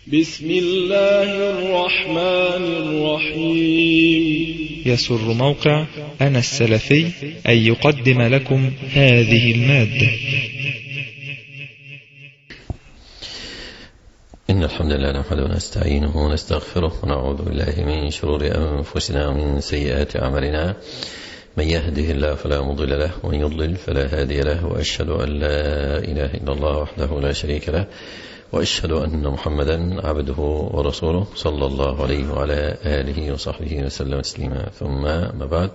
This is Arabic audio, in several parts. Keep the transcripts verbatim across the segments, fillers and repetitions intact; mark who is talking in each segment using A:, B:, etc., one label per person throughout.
A: بسم الله الرحمن الرحيم.
B: يسر موقع أنا السلفي أن يقدم لكم هذه المادة.
C: إن الحمد لله نحمده ونستعينه ونستغفره ونعوذ بالله من شرور أنفسنا ومن سيئات أعمالنا. من يهده الله فلا مضل له ومن يضلل فلا هادي له، وأشهد أن لا إله إلا الله وحده لا شريك له، وأشهد أن محمدا عبده ورسوله صلى الله عليه وعلى آله وصحبه وسلم تسليما. ثم ما بعد،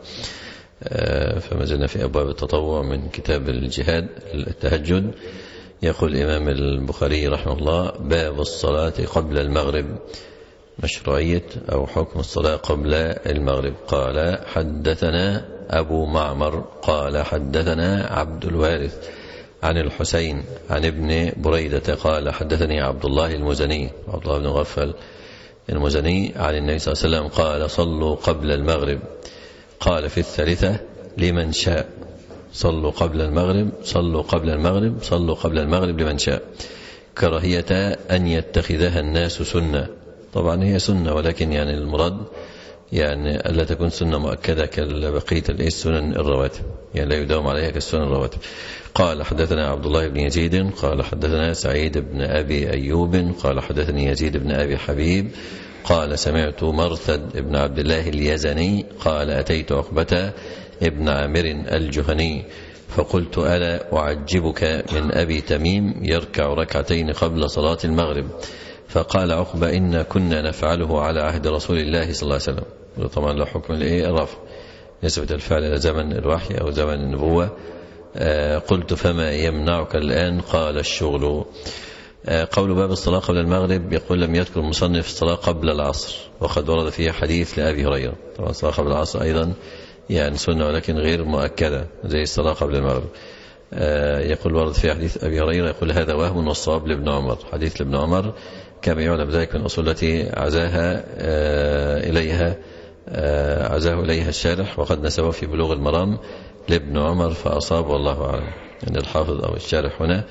C: فما زلنا في أبواب التطوع من كتاب الجهاد التهجد. يقول الإمام البخاري رحمه الله: باب الصلاة قبل المغرب، مشروعية أو حكم الصلاة قبل المغرب. قال: حدثنا أبو معمر قال حدثنا عبد الوارث عن الحسين عن ابن بريدة قال حدثني عبد الله المزني عبد الله بن مغفل المزني عن النبي صلى الله عليه وسلم قال: صلوا قبل المغرب. قال في الثالثة: لمن شاء. صلوا قبل المغرب صلوا قبل المغرب صلوا قبل المغرب لمن شاء، كراهية أن يتخذها الناس سنة. طبعا هي سنة، ولكن يعني المراد يعني ألا تكون سنة مؤكدة كبقية السنن الرواتب، يعني لا يداوم عليها كالسنن الرواتب. قال: حدثنا عبد الله بن يزيد قال حدثنا سعيد بن أبي أيوب قال حدثني يزيد بن أبي حبيب قال: سمعت مرثد بن عبد الله اليزني قال: أتيت عقبة ابن عامر الجهني فقلت: ألا أعجبك من أبي تميم يركع ركعتين قبل صلاة المغرب؟ فقال عقبة: إن كنا نفعله على عهد رسول الله صلى الله عليه وسلم. طبعا له حكم الرفع، نسبة الفعل إلى زمن الوحي أو زمن النبوة. آه قلت: فما يمنعك الآن؟ قال: الشغل. آه قول باب الصلاة قبل المغرب، يقول: لم يذكر المصنف الصلاة قبل العصر، وقد ورد فيه حديث لأبي هريرة. طبعا الصلاة قبل العصر أيضا يعني سنة ولكن غير مؤكدة زي الصلاة قبل المغرب. آه يقول ورد فيه حديث أبي هريرة، يقول: هذا وهم والصواب لابن عمر. حديث لابن عمر كما يعلم ذلك من أصول التي عزاها آه إليها آه عزاه إليها الشارح، وقد نسبه في بلوغ المرام لابن عمر فأصاب، والله أعلم. يعني الحافظ أو الشارح هنا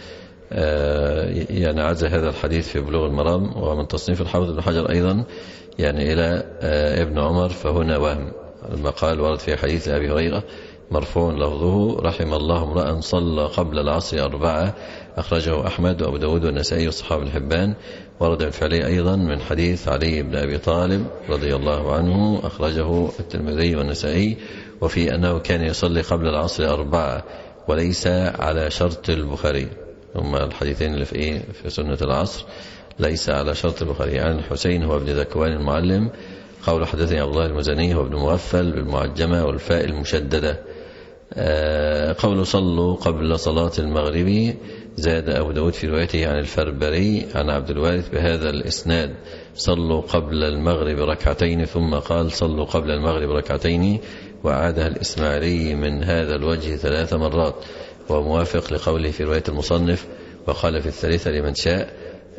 C: آه يعني عزى هذا الحديث في بلوغ المرام، ومن تصنيف الحافظ ابن حجر أيضا يعني إلى آه ابن عمر، فهنا وهم. المقال ورد في حديث أبي هريرة مرفوع لفظه: رحم الله امرأ صلى قبل العصر أربعة، أخرجه أحمد وأبو داود والنسائي وصحاب ابن حبان. ورد الفعلي أيضا من حديث علي بن أبي طالب رضي الله عنه، أخرجه الترمذي والنسائي، وفي أنه كان يصلي قبل العصر أربعة وليس على شرط البخاري. ثم الحديثين اللي في إيه في سنة العصر ليس على شرط البخاري. عن الحسين هو ابن ذكوان المعلم قول حدثني عبد الله المزني هو ابن مغفل بالمعجمة والفاء المشددة. قول: صلوا قبل صلاة المغرب. زاد أبو داود في روايته عن الفربري عن عبد الوارث بهذا الإسناد: صلوا قبل المغرب ركعتين، ثم قال: صلوا قبل المغرب ركعتين، وعادها الإسماعيلي من هذا الوجه ثلاث مرات، وموافق لقوله في رواية المصنف: وقال في الثالثة لمن شاء.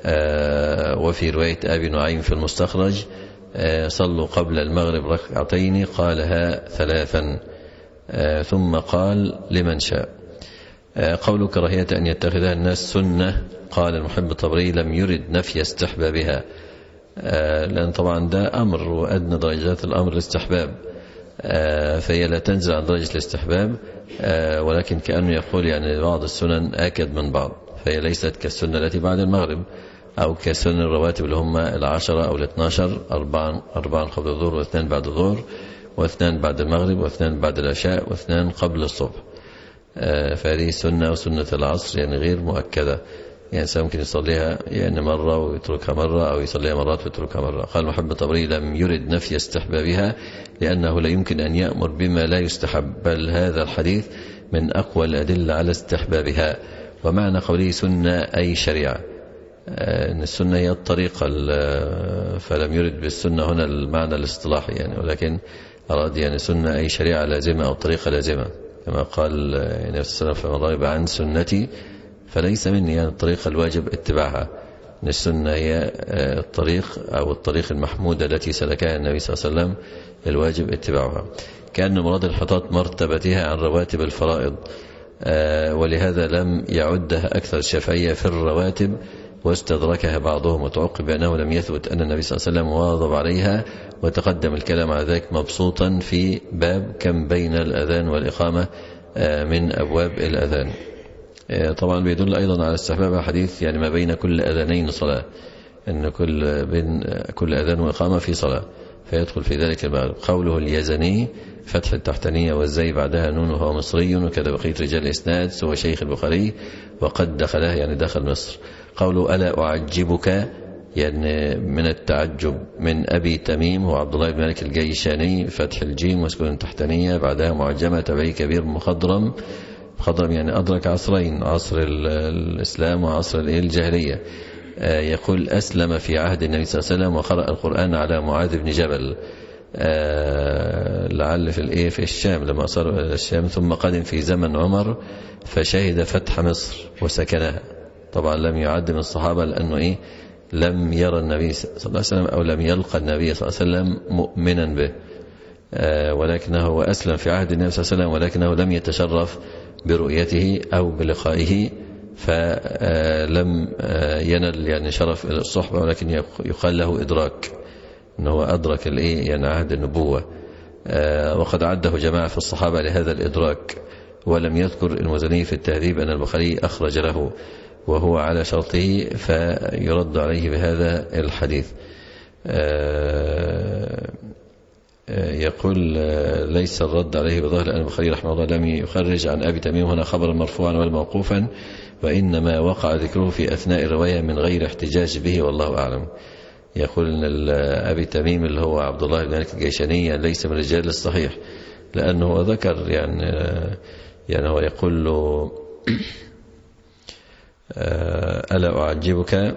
C: وفي رواية أبي نعيم في المستخرج: صلوا قبل المغرب ركعتين، قالها ثلاثا ثم قال: لمن شاء. قول كراهية أن يتخذها الناس سنة، قال المحب الطبري: لم يرد نفي استحبابها، لأن طبعا ده أمر، وأدنى درجات الأمر الاستحباب، فهي لا تنزل عن درجة الاستحباب، ولكن كأنه يقول يعني بعض السنن آكد من بعض، فهي ليست كالسنة التي بعد المغرب أو كسنن الرواتب اللي هم العشرة أو الاثناشر، أربعان أربعان قبل الظهر واثنان بعد الظهر واثنان بعد المغرب واثنان بعد العشاء واثنان قبل الصبح. آه فهذه سنة وسنة العصر يعني غير مؤكدة، يعني ممكن يصليها يعني مرة ويتركها مرة، أو يصليها مرات ويتركها مرة. قال محب الطبري: لم يرد نفي استحبابها، لأنه لا يمكن أن يأمر بما لا يستحب، بل هذا الحديث من أقوى الأدلة على استحبابها. ومعنى قوله سنة أي شريعة، أن السنة هي الطريقة، فلم يرد بالسنة هنا المعنى الاصطلاحي يعني، ولكن أراد يعني سنة أي شريعة لازمة أو طريقة لازمة، كما قال النبي صلى الله عليه وسلم: فمن رغب عن سنتي فليس مني، يعني الطريقة الواجب اتباعها. أن السنة هي الطريق أو الطريق المحمودة التي سلكها النبي صلى الله عليه وسلم، الواجب اتباعها. كأن مراد الحطاط مرتبتها عن رواتب الفرائض، ولهذا لم يعدها أكثر الشافعية في الرواتب، واستدركها بعضهم، وتعقب بأنه لم يثبت أن النبي صلى الله عليه وسلم واظب عليها، وتقدم الكلام على ذلك مبسوطا في باب كم بين الأذان والإقامة من أبواب الأذان. طبعا بيدل أيضا على استحباب حديث يعني ما بين كل أذانين صلاة، أن كل بين كل أذان وإقامة في صلاة، فيدخل في ذلك المغرب. قوله اليزني فتح التحتانية والزي بعدها نون وهو مصري، وكذا بقية رجال الإسناد سوى شيخ البخاري وقد دخله يعني دخل مصر. قوله ألا أعجبك يعني من التعجب من أبي تميم هو عبد الله بن مالك الجيشاني، فتح الجيم وسكون التحتانية بعدها معجمة تبعي كبير مخضرم. مخضرم يعني أدرك عصرين، عصر الإسلام وعصر الجاهلية. يقول أسلم في عهد النبي صلى الله عليه وسلم وقرأ القرآن على معاذ بن جبل، لعل في الايه في الشام لما صار الى الشام، ثم قدم في زمن عمر فشهد فتح مصر وسكنها. طبعا لم يعد من الصحابة لأنه ايه لم يرى النبي صلى الله عليه وسلم أو لم يلقى النبي صلى الله عليه وسلم مؤمنا به، ولكنه وأسلم في عهد النبي صلى الله عليه وسلم، ولكنه لم يتشرف برؤيته أو بلقائه، فلم ينل يعني شرف الصحبة، ولكن يقال له إدراك أنه أدرك الإيه يعني عهد النبوة. وقد عده جماعة في الصحابة لهذا الإدراك، ولم يذكر المزني في التهذيب أن البخاري أخرج له وهو على شرطه، فيرد عليه بهذا الحديث. يقول ليس الرد عليه بظاهر أن البخاري رحمه الله لم يخرج عن أبي تميم هنا خبرا مرفوعا ولا موقوفا، وإنما وقع ذكره في أثناء الرواية من غير احتجاج به والله أعلم. يقول أن أبي تميم اللي هو عبد الله بن مالك الجيشاني ليس من رجال الصحيح، لأنه ذكر يعني يعني هو يقول له ألا أعجبك.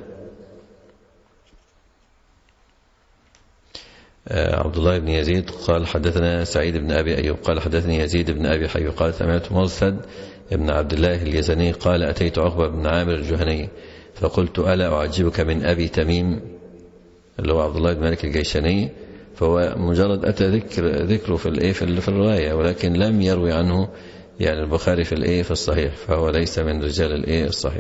C: عبد الله بن يزيد قال حدثنا سعيد بن أبي أيوب قال حدثني يزيد بن أبي حي قال سمعت مرثد ابن عبد الله اليزني قال أتيت عقبة بن عامر الجهني فقلت ألا أعجبك من أبي تميم اللي هو عبد الله بن مالك الجيشاني، فهو مجرد أتى ذكر ذكره في الإيه في الرواية، ولكن لم يروي عنه يعني البخاري في الإيه في الصحيح، فهو ليس من رجال الإيه الصحيح.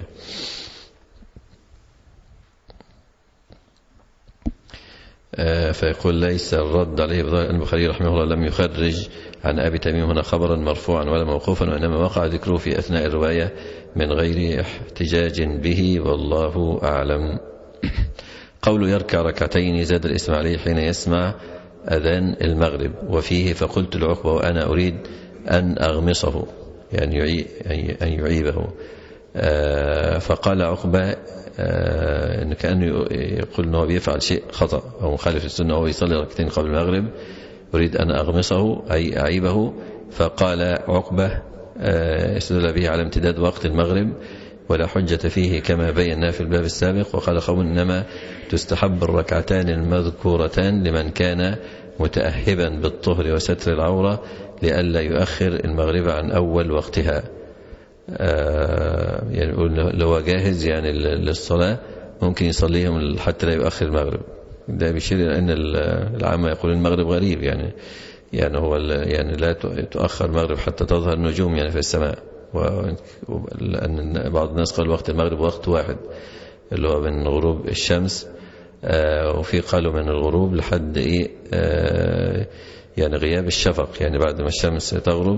C: فيقول ليس الرد عليه بظاهر أن البخاري رحمه الله لم يخرج عن أبي تميم هنا خبرا مرفوعا ولا موقوفا، وإنما وقع ذكره في أثناء الرواية من غير احتجاج به والله أعلم. قول يركع ركعتين زاد الإسماعيلي حين يسمع أذان المغرب، وفيه فقلت لعقبة وأنا أريد أن أغمصه يعني يعي أن يعيبه، فقال عقبة إن كأنه يقول أنه بيفعل شيء خطأ أو مخالف السنة وهو يصلي ركعتين قبل المغرب، أريد أن أغمصه أي أعيبه. فقال عقبة استدل به على امتداد وقت المغرب ولا حجة فيه كما بينا في الباب السابق. وقال قوم إنما تستحب الركعتان المذكورتان لمن كان متأهبا بالطهر وستر العورة لئلا يؤخر المغرب عن أول وقتها، يعني لو جاهز يعني للصلاة ممكن يصليهم حتى لا يؤخر المغرب. ده بيشير إلى أن العامة يقول المغرب غريب، يعني يعني هو يعني لا تؤخر المغرب حتى تظهر النجوم يعني في السماء، لأن بعض الناس قال وقت المغرب وقت واحد اللي هو من غروب الشمس، وفي قالوا من الغروب لحد إيه يعني غياب الشفق، يعني بعد ما الشمس تغرب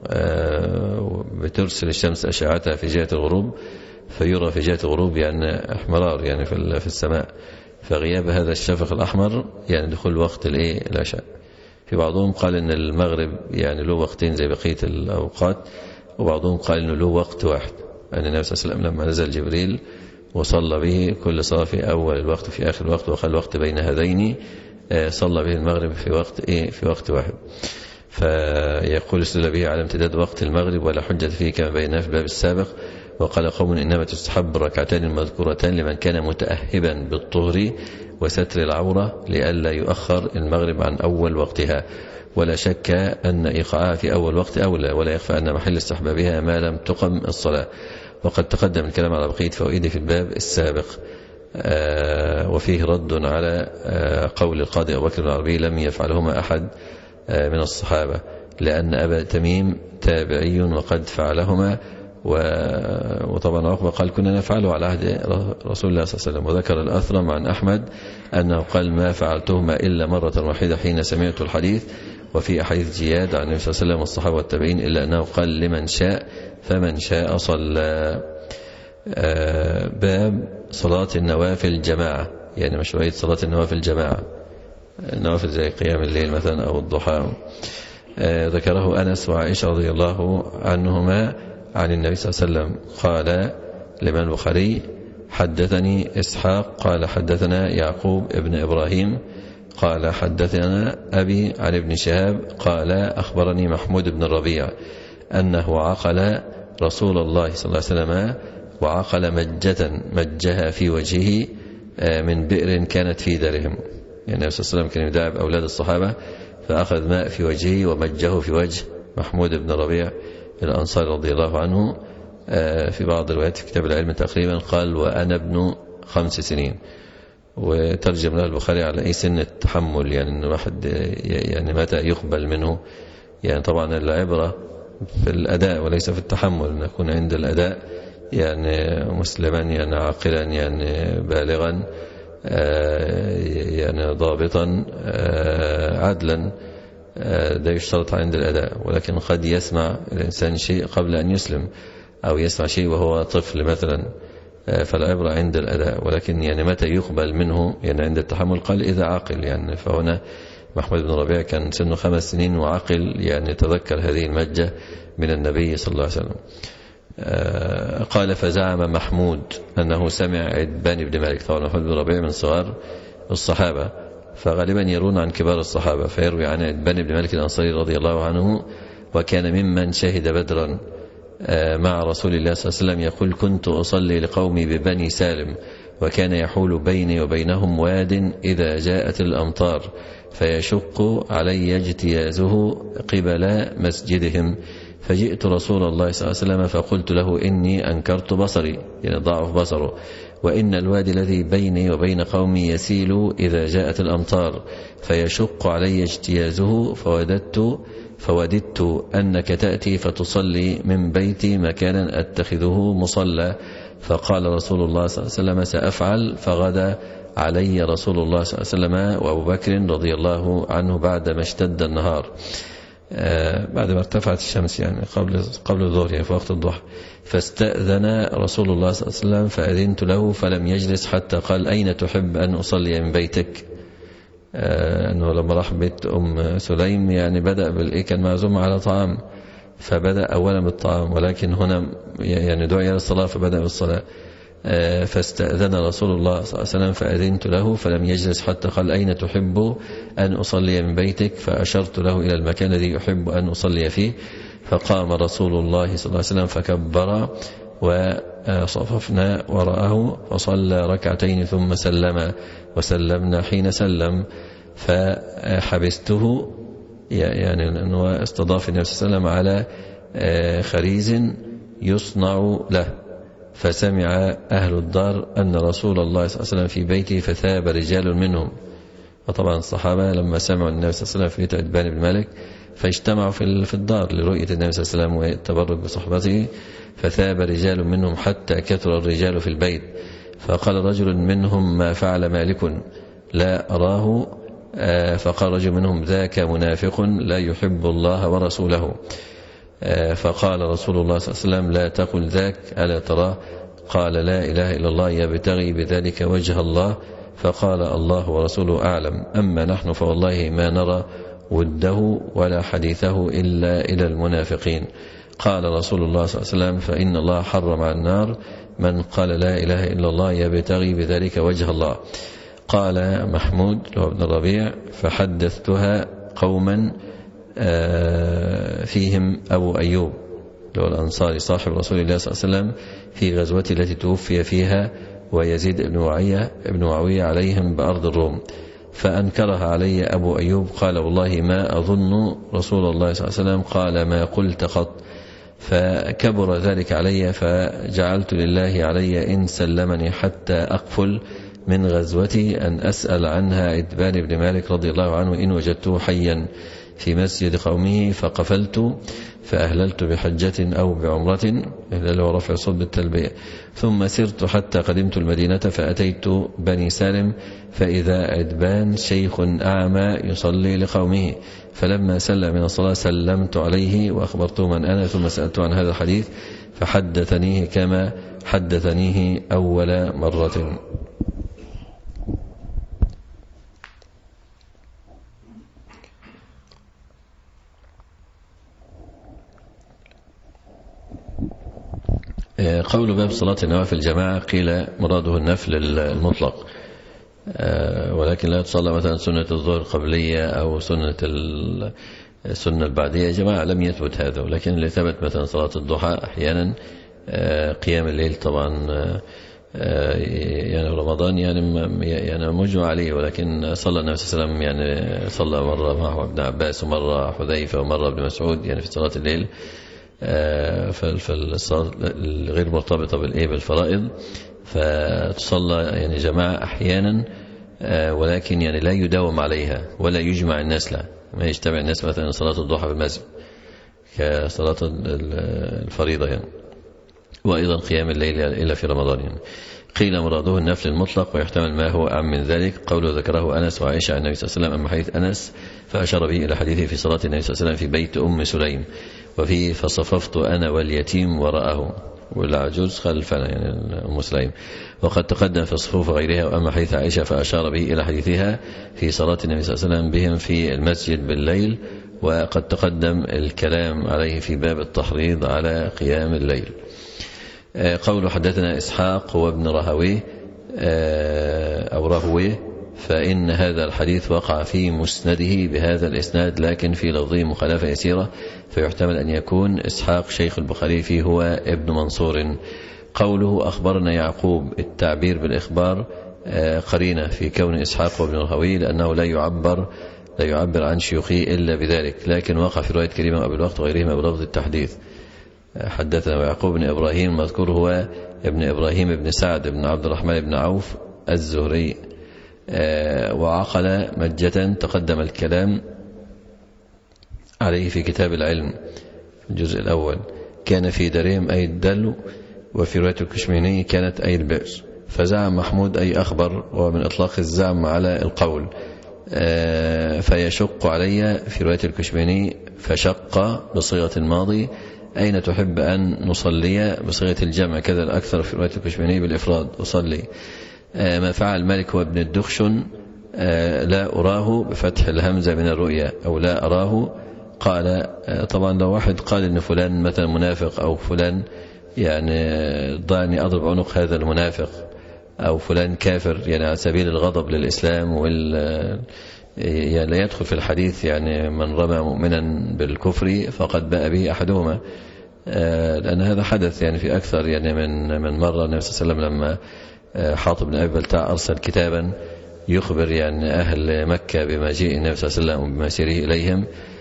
C: بترسل الشمس أشعتها في جهة الغروب فيرى في جهة الغروب يعني احمرار يعني في السماء، فغياب هذا الشفق الأحمر يعني دخول وقت الإيه العشاء. في بعضهم قال إن المغرب يعني له وقتين زي بقية الأوقات، وبعضهم قال إنه له وقت واحد، أن النبي صلى الله عليه وسلم لما نزل جبريل وصلى به كل صلاة في أول الوقت في آخر الوقت وقال الوقت بين هذين، صلى به المغرب في وقت إيه في وقت واحد. فيقول استدل به على امتداد وقت المغرب ولا حجة فيه كما بينا في الباب السابق. وقال قوم إنما تستحب الركعتان المذكورتان لمن كان متأهبا بالطهر وستر العورة لئلا يؤخر المغرب عن أول وقتها، ولا شك أن إيقاعها في أول وقت أولى، ولا يخفى أن محل استحبابها ما لم تقم الصلاة. وقد تقدم الكلام على بقية فوائده في الباب السابق. آه وفيه رد على آه قول القاضي أبو بكر بن العربي لم يفعلهما أحد آه من الصحابة، لأن أبا تميم تابعي وقد فعلهما وطبعا عقبة قال كنا نفعله على عهد رسول الله صلى الله عليه وسلم. وذكر الأثرم عن أحمد أنه قال ما فعلتهما إلا مرة واحدة حين سمعت الحديث. وفي أحاديث جياد عن النبي صلى الله عليه وسلم والصحابة والتابعين إلا أنه قال لمن شاء فمن شاء صلى. باب صلاة النوافل جماعة، يعني مشروعية صلاة النوافل جماعة، النوافل زي قيام الليل مثلا أو الضحى. ذكره أنس وعائشة رضي الله عنهما عن النبي صلى الله عليه وسلم. قال الإمام البخاري حدثني إسحاق قال حدثنا يعقوب ابن إبراهيم قال حدثنا أبي عن ابن شهاب قال أخبرني محمود بن الربيع أنه عقل رسول الله صلى الله عليه وسلم، وعقل مجة مجها في وجهه من بئر كانت في دارهم. يعني النبي صلى الله عليه وسلم كان يداعب أولاد الصحابة فأخذ ماء في وجهه ومجه في وجه محمود بن الربيع الأنصاري رضي الله عنه. في بعض الروايات في كتاب العلم تقريبا قال وأنا ابن خمس سنين، وترجم له البخاري على أي سن التحمل، يعني أن واحد يعني متى يقبل منه. يعني طبعا العبرة في الأداء وليس في التحمل، نكون عند الأداء يعني مسلما يعني عاقلا يعني بالغا يعني ضابطا عدلا، ده يشترط عند الأداء. ولكن قد يسمع الإنسان شيء قبل أن يسلم، أو يسمع شيء وهو طفل مثلا، فالعبرة عند الأداء. ولكن يعني متى يقبل منه يعني عند التحمل قال إذا عاقل. يعني فهنا محمود بن ربيع كان سنه خمس سنين وعاقل، يعني تذكر هذه المجة من النبي صلى الله عليه وسلم. قال فزعم محمود أنه سمع عتبان بن مالك. طبعا محمود بن ربيع من صغار الصحابة، فغالبا يرون عن كبار الصحابة، فيروي عن عتبان بن مالك الأنصاري رضي الله عنه وكان ممن شهد بدرا مع رسول الله صلى الله عليه وسلم. يقول كنت أصلي لقومي ببني سالم وكان يحول بيني وبينهم واد إذا جاءت الأمطار فيشق علي اجتيازه قبل مسجدهم، فجئت رسول الله صلى الله عليه وسلم فقلت له إني أنكرت بصري، يعني ضعف بصره، وإن الوادي الذي بيني وبين قومي يسيل إذا جاءت الأمطار فيشق علي اجتيازه، فوددت فوددت أنك تأتي فتصلي من بيتي مكانا أتخذه مصلى. فقال رسول الله صلى الله عليه وسلم سأفعل. فغدا علي رسول الله صلى الله عليه وسلم وأبو بكر رضي الله عنه بعدما اشتد النهار، آه بعد ما ارتفعت الشمس يعني قبل قبل الظهر يعني في وقت الضحى. فاستأذن رسول الله صلى الله عليه وسلم فأذنت له فلم يجلس حتى قال أين تحب أن أصلي من بيتك؟ آه أنه لما راح بيت أم سليم يعني بدأ بالإيه، كان معزوم على طعام فبدأ أولا بالطعام، ولكن هنا يعني دعي للصلاة فبدأ بالصلاة. آه فاستأذن رسول الله صلى الله عليه وسلم فأذنت له فلم يجلس حتى قال أين تحب أن أصلي من بيتك؟ فأشرت له إلى المكان الذي يحب أن أصلي فيه، فقام رسول الله صلى الله عليه وسلم فكبر وصففنا وراءه فصلى ركعتين ثم سلم وسلمنا حين سلم. فحبسته يعني أنه استضاف النبي صلى الله عليه وسلم على خريز يصنع له، فسمع أهل الدار أن رسول الله صلى الله عليه وسلم في بيته فثاب رجال منهم. وطبعا الصحابة لما سمعوا النبي صلى الله عليه وسلم في بيت عتبان بن مالك فاجتمعوا في الدار لرؤية النبي صلى الله عليه وسلم والتبرك بصحبته، فثاب رجال منهم حتى كثر الرجال في البيت. فقال رجل منهم ما فعل مالك لا أراه؟ فقال رجل منهم ذاك منافق لا يحب الله ورسوله. فقال رسول الله صلى الله عليه وسلم لا تقل ذاك ألا تراه؟ قال لا إله إلا الله يبتغي بذلك وجه الله. فقال الله ورسوله أعلم، أما نحن فوالله ما نرى وده ولا حديثه إلا إلى المنافقين. قال رسول الله صلى الله عليه وسلم فإن الله حرم على النار من قال لا إله إلا الله يبتغي بذلك وجه الله. قال محمود بن الربيع فحدثتها قوما فيهم أبو أيوب الأنصاري صاحب رسول الله صلى الله عليه وسلم في غزوة التي توفي فيها ويزيد بن معاوية ابن معاوية عليهم بأرض الروم، فأنكرها علي أبو أيوب قال والله ما أظن رسول الله صلى الله عليه وسلم قال ما قلت قط. فكبر ذلك علي فجعلت لله علي إن سلمني حتى أقفل من غزوتي أن أسأل عنها عتبان بن مالك رضي الله عنه إن وجدته حيا. في مسجد قومه فقفلت فأهللت بحجة أو بعمرة، إهلال ورفع صوت بالتلبية، ثم سرت حتى قدمت المدينة فأتيت بني سالم فإذا عدبان شيخ أعمى يصلي لقومه، فلما سلم من الصلاة سلمت عليه وأخبرته من أنا، ثم سألت عن هذا الحديث فحدثنيه كما حدثنيه أول مرة. قول باب صلاة النوافل الجماعة، قيل مراده النفل المطلق، ولكن لا تصلى مثلا سنة الظهر قبلية أو سنة السنة البعدية جماعة، لم يثبت هذا. ولكن اللي ثبت مثلا صلاة الضحى أحيانا، قيام الليل طبعا يعني رمضان يعني يعني مجمع عليه، ولكن صلى النبي صلى الله عليه وسلم يعني صلى مرة معه ابن عباس ومرة حذيفة ومرة ابن مسعود يعني في صلاة الليل، فالصلاة غير مرتبطة بالإيه بالفرائض، فتصلى يعني جماعة أحيانا، ولكن يعني لا يداوم عليها ولا يجمع الناس لها، ما يجتمع الناس مثلا صلاة الضحى بالمسجد كصلاة الفريضة يعني، وأيضا قيام الليل إلا في رمضان يعني. قيل مراده النفل المطلق، ويحتمل ما هو أعم من ذلك. قوله ذكره أنس وعائشة عن النبي صلى الله عليه وسلم، أما حديث أنس فأشار به إلى حديثه في صلاة النبي صلى الله عليه وسلم في بيت أم سليم، وفيه فصففت أنا واليتيم وراءه والعجوز خلفنا يعني أم سليم، وقد تقدم في صفوف غيرها. وأما حديث عائشة فأشار به إلى حديثها في صلاة النبي صلى الله عليه وسلم بهم في المسجد بالليل، وقد تقدم الكلام عليه في باب التحريض على قيام الليل. قول حدثنا إسحاق وابن رهويه أو رهويه، فإن هذا الحديث وقع في مسنده بهذا الإسناد، لكن في لفظه مخالفة يسيرة، فيحتمل أن يكون إسحاق شيخ البخاري فيه هو ابن منصور. قوله أخبرنا يعقوب، التعبير بالإخبار قرينة في كون إسحاق وابن رهويه، لأنه لا يعبر لا يعبر عن شيوخه إلا بذلك، لكن وقع في رواية كريمة وأبي الوقت وغيرهما بلفظ التحديث. حدثنا ويعقوب بن إبراهيم، مذكور هو ابن إبراهيم بن سعد بن عبد الرحمن بن عوف الزهري، وعقل مجة تقدم الكلام عليه في كتاب العلم الجزء الأول. كان في دارهم أي الدلو، وفي رواية الكشميني كانت أي البئر. فزعم محمود أي أخبر، ومن إطلاق الزعم على القول. فيشق علي في رواية الكشميني فشق بصيغة الماضي، أين تحب أن نصلي بصيغة الجمع، كذا الأكثر في رواية الكشميني بالإفراد أصلي. ما فعل مالك وابن الدخشن لا أراه بفتح الهمزة من الرؤيا، أو لا أراه. قال طبعا لو واحد قال إن فلان مثلا منافق، أو فلان يعني ضعني أضرب عنق هذا المنافق، أو فلان كافر يعني على سبيل الغضب للإسلام وال يعني لا يدخل في الحديث يعني من رمى مؤمنا بالكفر فقد باء به أحدهما، لأن هذا حدث يعني في أكثر يعني من من مرة. النبي صلى الله عليه وسلم لما حاطب بن أبي بلتع أرسل كتابا يخبر يعني أهل مكة بمجيء النبي صلى الله عليه وسلم وبمسيره إليهم،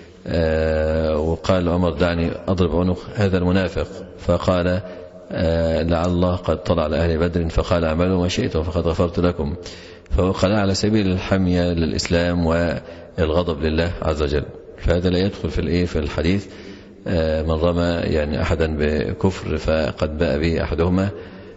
C: وقال عمر دعني أضرب عنق هذا المنافق، فقال لعل الله قد طلع على أهل بدر فقال اعملوا ما شئتم فقد غفرت لكم، فقال على سبيل الحمية للإسلام والغضب لله عز وجل. فهذا لا يدخل في الإيه في الحديث من رمى يعني أحدا بكفر فقد باء به أحدهما،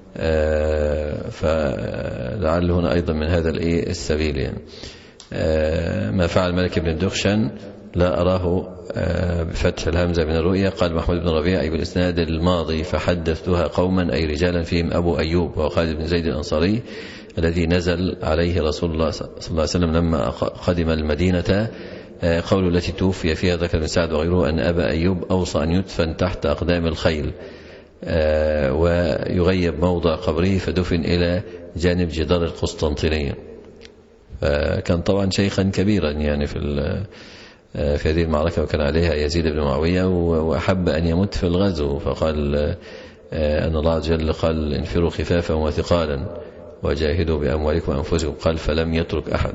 C: فلعل هنا أيضا من هذا الإيه السبيل يعني. ما فعل مالك بن الدخشن لا أراه بفتح الهمزة من الرؤيا. قال محمود بن ربيع أي بالإسناد الماضي فحدثتها قوما أي رجالا فيهم أبو أيوب وخالد بن زيد الأنصاري الذي نزل عليه رسول الله صلى الله عليه وسلم لما قدم المدينة. قول التي توفي فيها ذكر بن سعد وغيره أن أبا أيوب أوصى أن يدفن تحت أقدام الخيل ويغيب موضع قبره، فدفن إلى جانب جدار القسطنطينية. كان طبعا شيخا كبيرا يعني في في هذه المعركة، وكان عليها يزيد بن معاوية، وأحب أن يمت في الغزو، فقال أن الله عز وجل قال انفروا خفافا وثقالا وجاهدوا بأموالكم وأنفسكم، قال فلم يترك أحد،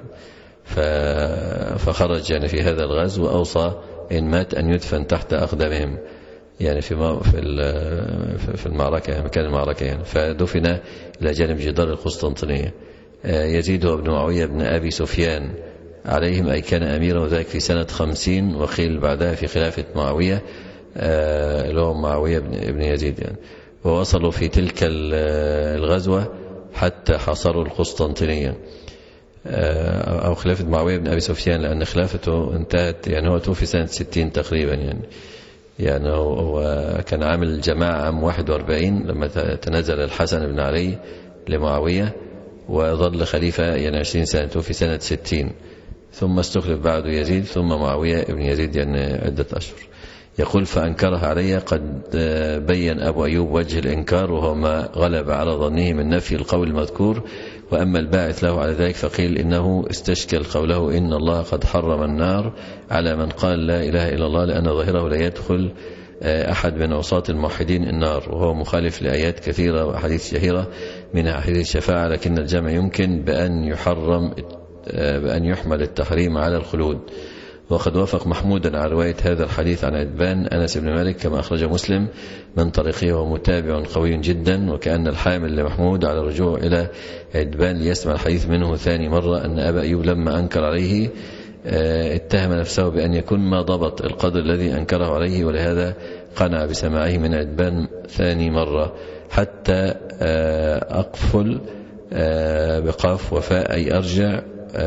C: فخرج يعني في هذا الغزو وأوصى إن مات أن يدفن تحت أقدامهم يعني في في المعركة مكان المعركة يعني. فدفن إلى جانب جدار القسطنطينية. يزيد بن معاوية بن أبي سفيان عليهم، أي كان أميرا، وذلك في سنة خمسين، وقيل بعدها في خلافة معاوية اللي هو معاوية بن يزيد يعني. ووصلوا في تلك الغزوة حتى حصروا القسطنطينية، أو خلافة معاوية بن أبي سفيان، لأن خلافته انتهت يعني هو توفي سنة ستين تقريبا يعني. يعني هو كان عامل جماعة عام واحد وأربعين لما تنزل الحسن بن علي لمعاوية، وظل خليفة يعني عشرين سنة، توفي سنة ستين، ثم استخلف بعده يزيد، ثم معاوية بن يزيد يعني عدة أشهر. يقول فأنكرها علي. قد بين أبو أيوب وجه الإنكار، وهو ما غلب على ظنه من نفي القول المذكور. وأما الباعث له على ذلك فقيل إنه استشكل قوله إن الله قد حرم النار على من قال لا إله إلا الله، لأن ظاهره لا يدخل أحد من عصاة الموحدين النار، وهو مخالف لآيات كثيرة وأحاديث شهيرة منها أحاديث الشفاعة، لكن الجمع يمكن بأن يحرم بأن يحمل التحريم على الخلود. وقد وافق محمودا على رواية هذا الحديث عن عتبان أنس بن مالك كما أخرج مسلم من طريقه، ومتابع قوي جدا. وكأن الحامل لمحمود على الرجوع إلى عتبان ليسمع الحديث منه ثاني مرة أن أبا أيوب لما أنكر عليه اتهم نفسه بأن يكون ما ضبط القدر الذي أنكره عليه، ولهذا قنع بسماعه من عتبان ثاني مرة. حتى أقفل بقاف وفاء أي أرجع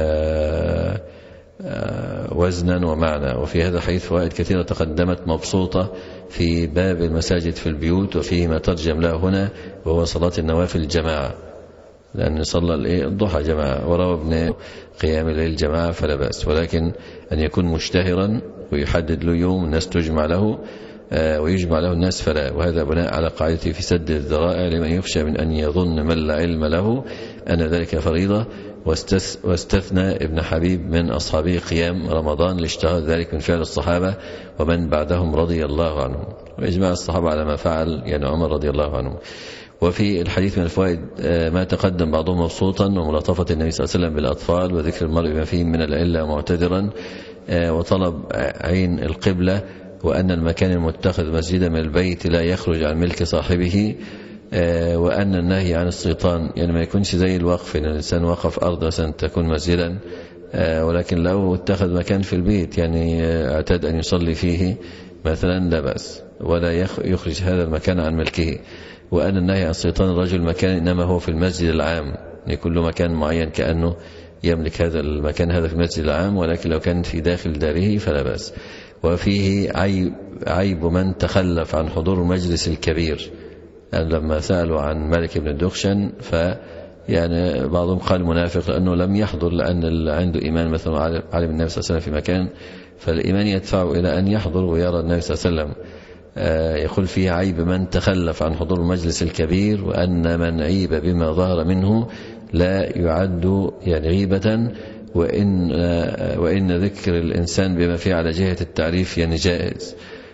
C: وزنا ومعنى. وفي هذا الحديث فوائد كثيرة تقدمت مبسوطة في باب المساجد في البيوت، وفيه ما ترجم له هنا وهو صلاة النوافل الجماعة، لأن صلى الضحى جماعة، وروى ابن قيام الليل جماعة فلا بأس، ولكن أن يكون مشتهرا ويحدد له يوم الناس تجمع له ويجمع له الناس فلا. وهذا بناء على قاعدته في سد الذرائع لمن يخشى من أن يظن من لا علم له أن ذلك فريضة. واستثنى ابن حبيب من أصحابه قيام رمضان لاشتهار ذلك من فعل الصحابة ومن بعدهم رضي الله عنهم، وإجماع الصحابة على ما فعل يعني عمر رضي الله عنه. وفي الحديث من الفوائد ما تقدم بعضهم مبسوطا، وملاطفة النبي صلى الله عليه وسلم بالأطفال، وذكر المرء بما فيه من العلة معتذرا، وطلب عين القبلة، وأن المكان المتخذ مسجدا من البيت لا يخرج عن ملك صاحبه، وأن النهي عن السيطان يعني ما يكونش زي الوقف، إن الإنسان وقف أرض مثلا تكون مسجدا، ولكن لو اتخذ مكان في البيت يعني اعتاد أن يصلي فيه مثلا لا بأس، ولا يخرج هذا المكان عن ملكه. وأن النهي عن السيطان الرجل مكان إنما هو في المسجد العام، يعني كل مكان معين كأنه يملك هذا المكان هذا في المسجد العام، ولكن لو كان في داخل داره فلا بأس. وفيه عيب, عيب من تخلف عن حضور المجلس الكبير، يعني لما سألوا عن مالك بن الدخشن ف يعني بعضهم قال منافق لأنه لم يحضر، لأن عنده إيمان مثلا علم النبي صلى الله عليه وسلم في مكان، فالإيمان يدفعه إلى أن يحضر ويرى النبي صلى الله عليه وسلم. يقول فيه عيب من تخلف عن حضور المجلس الكبير، وأن من عيب بما ظهر منه لا يعد يعني غيبة، وإن, وإن ذكر الإنسان بما فيه على جهة التعريف يعني جائز.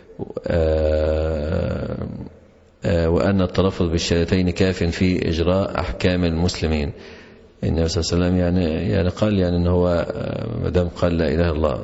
C: وأن التلفظ بالشهادتين كاف في إجراء أحكام المسلمين. النبي صلى الله عليه وسلم يعني يعني قال يعني إن هو مدام قال لا إله إلا الله،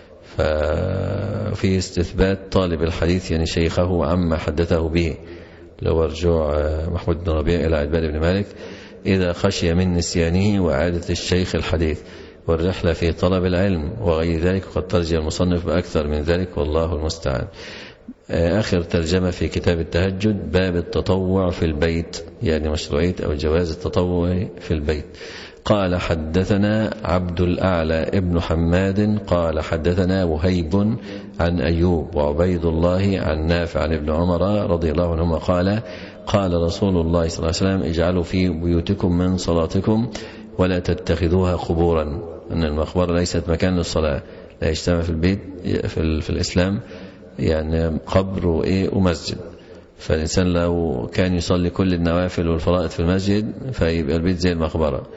C: ففي استثبات طالب الحديث يعني شيخه عما حدثه به، لو رجوع محمود بن ربيع إلى عتبان بن مالك إذا خشي من نسيانه وعادة الشيخ الحديث والرحلة في طلب العلم وغير ذلك. وقد ترجم المصنف بأكثر من ذلك والله المستعان. آخر ترجمة في كتاب التهجد باب التطوع في البيت، يعني مشروعية أو جواز التطوع في البيت. قال حدثنا عبد الأعلى ابن حماد قال حدثنا وهيب عن أيوب وعبيد الله عن نافع عن ابن عمر رضي الله عنهما قال قال رسول الله صلى الله عليه وسلم اجعلوا في بيوتكم من صلاتكم ولا تتخذوها قبورا. أن المقبرة ليست مكان للصلاة، لا يجتمع في البيت في, في الإسلام يعني قبر وإيه ومسجد. فالإنسان لو كان يصلي كل النوافل والفرائض في المسجد فيبقى البيت زي المقبرة،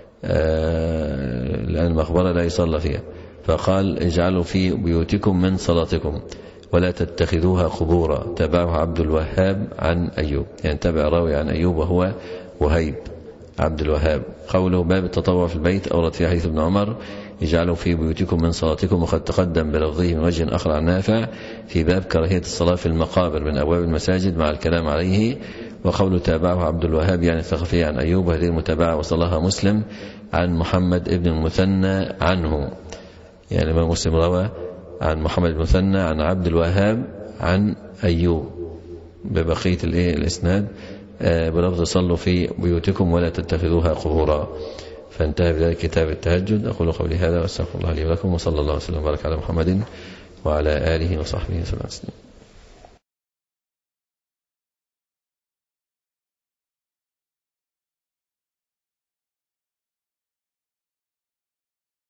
C: لأن المقبرة لا يصلى فيها. فقال اجعلوا في بيوتكم من صلاتكم ولا تتخذوها قبورا. تبعه عبد الوهاب عن أيوب، يعني تبع راوي عن أيوب وهو وهيب عبد الوهاب. قوله باب التطوع في البيت أورد في حديث ابن عمر اجعلوا في بيوتكم من صلاتكم، وقد تقدم بلفظه من وجه آخر عن نافع في باب كراهية الصلاة في المقابر من أبواب المساجد مع الكلام عليه. وقوله تابعه عبد الوهاب يعني الثقفي عن أيوب، وهذه المتابعة وصلها مسلم عن محمد ابن المثنى عنه. يعني الإمام مسلم روى عن محمد بن مثنى عن عبد الوهاب عن أيوب ببقية الإسناد بلفظ صلوا في بيوتكم ولا تتخذوها قبورا. فانتهى بذلك كتاب التهجد. أقول قولي هذا واستغفر الله لي ولكم، وصلى الله وسلم وبارك على محمد وعلى آله وصحبه وسلم.